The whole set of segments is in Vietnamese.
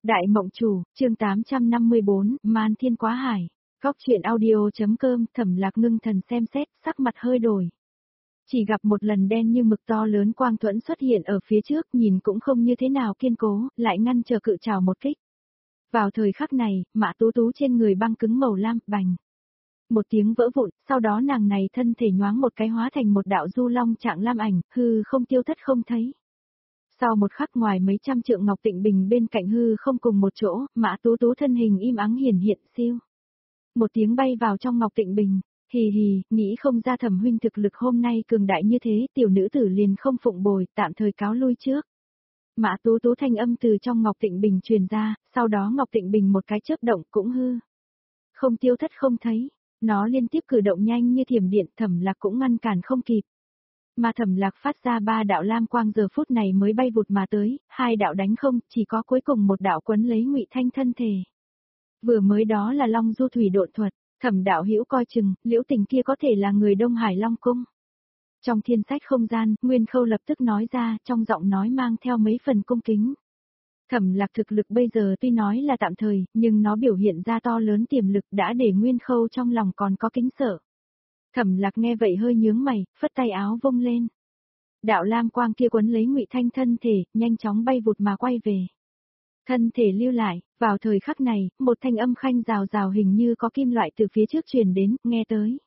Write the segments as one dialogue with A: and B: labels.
A: Đại Mộng Chủ, chương 854, Man Thiên Quá Hải. Góc truyện audio.com. Thẩm Lạc ngưng thần xem xét, sắc mặt hơi đổi. Chỉ gặp một lần đen như mực to lớn quang thuẫn xuất hiện ở phía trước, nhìn cũng không như thế nào kiên cố, lại ngăn trở cự trảo một kích. Vào thời khắc này, Mã Tú Tú trên người băng cứng màu lam, bành. Một tiếng vỡ vụn, sau đó nàng này thân thể nhoáng một cái hóa thành một đạo du long trạng lam ảnh, hư không tiêu thất không thấy. Sau một khắc ngoài mấy trăm trượng Ngọc Tịnh Bình bên cạnh hư không cùng một chỗ, Mã Tú Tú thân hình im ắng hiển hiện siêu. Một tiếng bay vào trong Ngọc Tịnh Bình, hì hì, nghĩ không ra Thẩm huynh thực lực hôm nay cường đại như thế, tiểu nữ tử liền không phụng bồi, tạm thời cáo lui trước. Mã Tú Tú thanh âm từ trong Ngọc Tịnh Bình truyền ra, sau đó Ngọc Tịnh Bình một cái chớp động cũng hư. Không tiêu thất không thấy, nó liên tiếp cử động nhanh như thiểm điện, Thẩm Lạc cũng ngăn cản không kịp. Mà Thẩm Lạc phát ra 3 đạo lam quang giờ phút này mới bay vụt mà tới, 2 đạo đánh không, chỉ có cuối cùng một đạo quấn lấy Ngụy Thanh thân thể. Vừa mới đó là Long Du thủy độn thuật, Thẩm đạo hữu coi chừng, Liễu Tình kia có thể là người Đông Hải Long cung. Trong thiên sách không gian, Nguyên Khâu lập tức nói ra, trong giọng nói mang theo mấy phần cung kính. Thẩm Lạc thực lực bây giờ tuy nói là tạm thời, nhưng nó biểu hiện ra to lớn tiềm lực đã để Nguyên Khâu trong lòng còn có kính sợ. Thẩm Lạc nghe vậy hơi nhướng mày, phất tay áo vung lên. Đạo lam quang kia quấn lấy Ngụy Thanh thân thể, nhanh chóng bay vụt mà quay về. Thân thể lưu lại, vào thời khắc này, một thanh âm khanh rào rào hình như có kim loại từ phía trước truyền đến, nghe tới.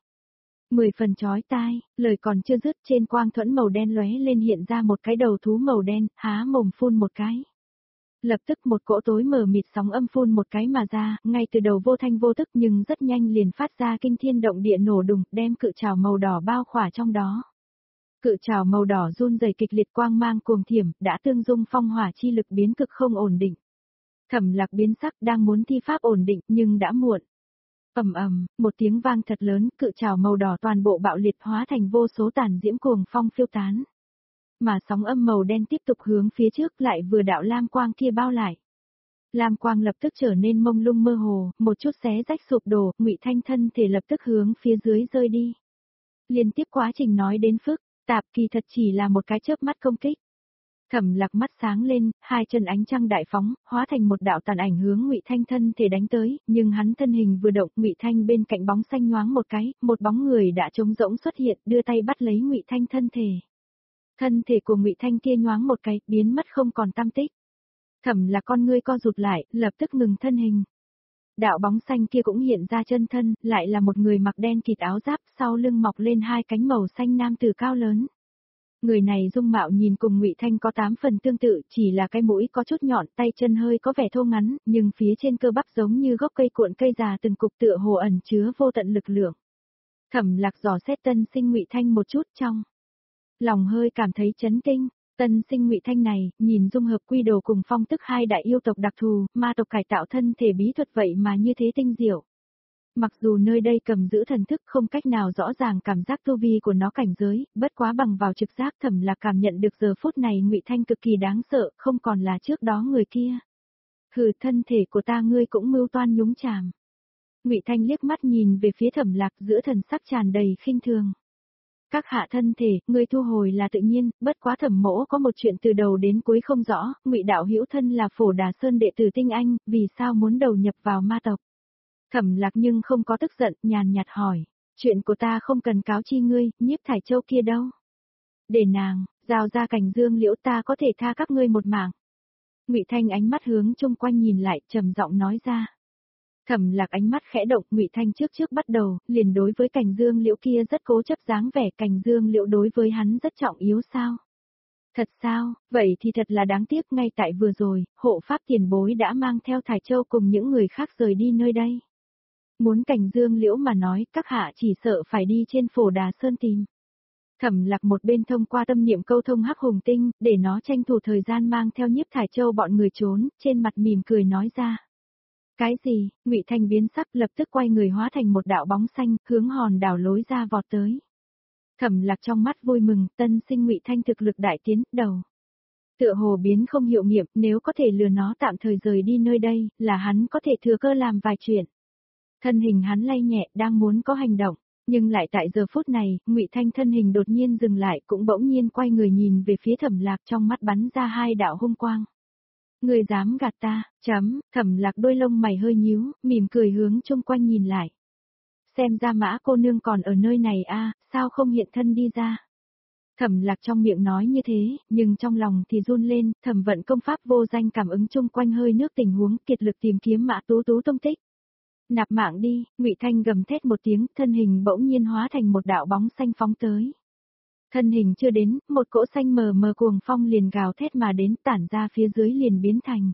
A: 10 phần chói tai, lời còn chưa dứt, trên quang thuẫn màu đen lóe lên hiện ra một cái đầu thú màu đen, há mồm phun một cái. Lập tức một cỗ tối mờ mịt sóng âm phun một cái mà ra, ngay từ đầu vô thanh vô tức nhưng rất nhanh liền phát ra kinh thiên động địa nổ đùng, đem cự trảo màu đỏ bao khỏa trong đó. Cự trảo màu đỏ run rẩy kịch liệt quang mang cuồng thiểm, đã tương dung phong hỏa chi lực biến cực không ổn định. Thẩm Lạc biến sắc đang muốn thi pháp ổn định nhưng đã muộn. Ầm ầm, một tiếng vang thật lớn, cự trảo màu đỏ toàn bộ bạo liệt hóa thành vô số tàn diễm cuồng phong phiêu tán. Mà sóng âm màu đen tiếp tục hướng phía trước lại vừa đạo lam quang kia bao lại. Lam quang lập tức trở nên mông lung mơ hồ, một chút xé rách sụp đổ, Ngụy Thanh thân thể lập tức hướng phía dưới rơi đi. Liên tiếp quá trình nói đến phức tạp kỳ thật chỉ là một cái chớp mắt công kích. Thẩm Lạc mắt sáng lên, hai chân ánh trăng đại phóng, hóa thành một đạo tàn ảnh hướng Ngụy Thanh thân thể đánh tới, nhưng hắn thân hình vừa động, Ngụy Thanh bên cạnh bóng xanh nhoáng một cái, một bóng người đã trống rỗng xuất hiện, đưa tay bắt lấy Ngụy Thanh thân thể. Thân thể của Ngụy Thanh kia nhoáng một cái, biến mất không còn tăm tích. Thẩm Lạc con ngươi co rụt lại, lập tức ngừng thân hình. Đạo bóng xanh kia cũng hiện ra chân thân, lại là một người mặc đen kịt áo giáp, sau lưng mọc lên hai cánh màu xanh nam tử cao lớn. Người này dung mạo nhìn cùng Ngụy Thanh có 8 phần tương tự, chỉ là cái mũi có chút nhọn, tay chân hơi có vẻ thô ngắn, nhưng phía trên cơ bắp giống như gốc cây cuộn cây già từng cục tựa hồ ẩn chứa vô tận lực lượng. Thẩm Lạc dò xét tân sinh Ngụy Thanh một chút trong lòng hơi cảm thấy chấn kinh. Tân sinh Ngụy Thanh này, nhìn dung hợp quy đồ cùng phong tức hai đại yêu tộc đặc thù, ma tộc cải tạo thân thể bí thuật vậy mà như thế tinh diệu. Mặc dù nơi đây cầm giữ thần thức không cách nào rõ ràng cảm giác tu vi của nó cảnh giới, bất quá bằng vào trực giác Thẩm Lạc cảm nhận được giờ phút này Ngụy Thanh cực kỳ đáng sợ, không còn là trước đó người kia. Hừ, thân thể của ta ngươi cũng mưu toan nhúng chàm. Ngụy Thanh liếc mắt nhìn về phía Thẩm Lạc giữa thần sắc tràn đầy khinh thường. Các hạ thân thể, ngươi thu hồi là tự nhiên, bất quá Thẩm mỗ có một chuyện từ đầu đến cuối không rõ, Ngụy đạo hữu thân là Phổ Đà Sơn đệ tử tinh anh, vì sao muốn đầu nhập vào ma tộc? Thẩm Lạc nhưng không có tức giận, nhàn nhạt hỏi, chuyện của ta không cần cáo chi ngươi, Nhiếp Thải Châu kia đâu? Để nàng, giao ra Cảnh Dương Liễu ta có thể tha các ngươi một mạng. Ngụy Thanh ánh mắt hướng chung quanh nhìn lại, trầm giọng nói ra. Thẩm Lạc ánh mắt khẽ động, Ngụy Thanh trước bắt đầu, liền đối với Cảnh Dương Liễu kia rất cố chấp dáng vẻ, Cảnh Dương Liễu đối với hắn rất trọng yếu sao? Thật sao, vậy thì thật là đáng tiếc, ngay tại vừa rồi, hộ pháp tiền bối đã mang theo Thải Châu cùng những người khác rời đi nơi đây. Muốn Cảnh Dương Liễu mà nói, các hạ chỉ sợ phải đi trên Phổ Đà Sơn tìm. Thẩm Lạc một bên thông qua tâm niệm câu thông Hắc Hùng Tinh, để nó tranh thủ thời gian mang theo Nhiếp Thải Châu bọn người trốn, trên mặt mỉm cười nói ra. Cái gì? Ngụy Thanh biến sắc, lập tức quay người hóa thành một đạo bóng xanh, hướng hòn đảo lối ra vọt tới. Thẩm Lạc trong mắt vui mừng, tân sinh Ngụy Thanh thực lực đại tiến, đầu. Tựa hồ biến không hiệu nghiệm, nếu có thể lừa nó tạm thời rời đi nơi đây, là hắn có thể thừa cơ làm vài chuyện. Thân hình hắn lay nhẹ, đang muốn có hành động, nhưng lại tại giờ phút này, Ngụy Thanh thân hình đột nhiên dừng lại, cũng bỗng nhiên quay người nhìn về phía Thẩm Lạc, trong mắt bắn ra hai đạo hung quang. Ngươi dám gạt ta, Thẩm Lạc đôi lông mày hơi nhíu, mỉm cười hướng chung quanh nhìn lại. Xem ra Mã cô nương còn ở nơi này a, sao không hiện thân đi ra. Thẩm Lạc trong miệng nói như thế, nhưng trong lòng thì run lên, thẩm vận công pháp vô danh cảm ứng chung quanh hơi nước tình huống kiệt lực tìm kiếm Mã Tú Tú tung tích. Nạp mạng đi, Ngụy Thanh gầm thét một tiếng, thân hình bỗng nhiên hóa thành một đạo bóng xanh phóng tới. Thân hình chưa đến, một cỗ xanh mờ mờ cuồng phong liền gào thét mà đến, tản ra phía dưới liền biến thành.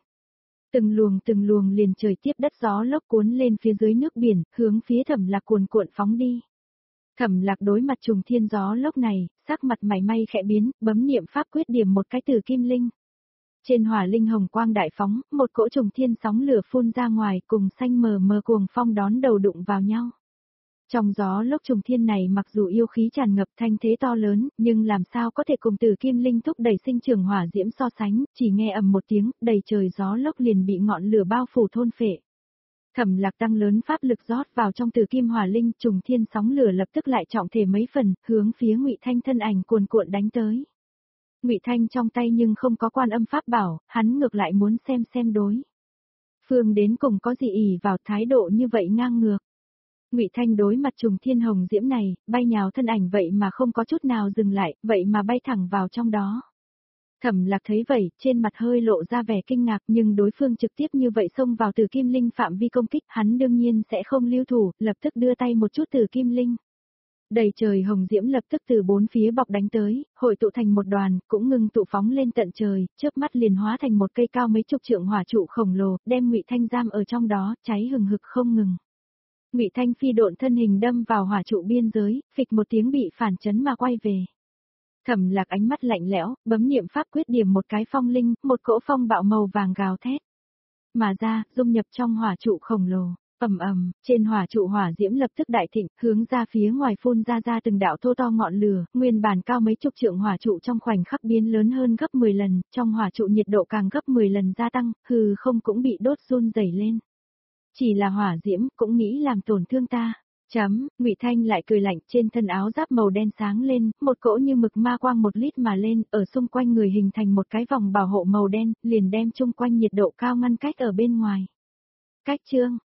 A: Từng luồng liền trời tiếp đất gió lốc cuốn lên phía dưới nước biển, hướng phía Thẩm Lạc cuồn cuộn phóng đi. Thẩm Lạc đối mặt trùng thiên gió lốc này, sắc mặt mày may khẽ biến, bấm niệm pháp quyết điểm một cái từ kim linh. Trên hỏa linh hồng quang đại phóng, một cỗ trùng thiên sóng lửa phun ra ngoài cùng xanh mờ mờ cuồng phong đón đầu đụng vào nhau. Trong gió lốc trùng thiên này mặc dù yêu khí tràn ngập thanh thế to lớn, nhưng làm sao có thể cùng từ kim linh thúc đẩy sinh trưởng hỏa diễm so sánh, chỉ nghe ầm một tiếng, đầy trời gió lốc liền bị ngọn lửa bao phủ thôn phệ. Thẩm Lạc tăng lớn pháp lực rót vào trong từ kim hỏa linh, trùng thiên sóng lửa lập tức lại trọng thể mấy phần, hướng phía Ngụy Thanh thân ảnh cuồn cuộn đánh tới. Ngụy Thanh trong tay nhưng không có quan âm pháp bảo, hắn ngược lại muốn xem đối phương đến cùng có gì ỷ vào thái độ như vậy ngang ngược. Ngụy Thanh đối mặt trùng thiên hồng diễm này, bay nhào thân ảnh vậy mà không có chút nào dừng lại, vậy mà bay thẳng vào trong đó. Thẩm Lạc thấy vậy, trên mặt hơi lộ ra vẻ kinh ngạc, nhưng đối phương trực tiếp như vậy xông vào từ kim linh phạm vi công kích, hắn đương nhiên sẽ không lưu thủ, lập tức đưa tay một chút từ kim linh. Đầy trời hồng diễm lập tức từ bốn phía bọc đánh tới, hội tụ thành một đoàn, cũng ngừng tụ phóng lên tận trời, chớp mắt liền hóa thành một cây cao mấy chục trượng hỏa trụ khổng lồ, đem Ngụy Thanh giam ở trong đó, cháy hừng hực không ngừng. Ngụy Thanh phi độn thân hình đâm vào hỏa trụ biên giới, phịch một tiếng bị phản chấn mà quay về. Thẩm Lạc ánh mắt lạnh lẽo, bấm niệm pháp quyết điểm một cái phong linh, một cỗ phong bạo màu vàng gào thét mà ra, dung nhập trong hỏa trụ khổng lồ. Trên hỏa trụ hỏa diễm lập tức đại thịnh, hướng ra phía ngoài phun ra từng đạo thô to ngọn lửa, nguyên bản cao mấy chục trượng hỏa trụ trong khoảnh khắc biến lớn hơn gấp 10 lần, trong hỏa trụ nhiệt độ càng gấp 10 lần gia tăng, hừ không cũng bị đốt run rẩy lên. Chỉ là hỏa diễm cũng nghĩ làm tổn thương ta. Ngụy Thanh lại cười lạnh, trên thân áo giáp màu đen sáng lên, một cỗ như mực ma quang một lít mà lên, ở xung quanh người hình thành một cái vòng bảo hộ màu đen, liền đem chung quanh nhiệt độ cao ngăn cách ở bên ngoài. Cách chương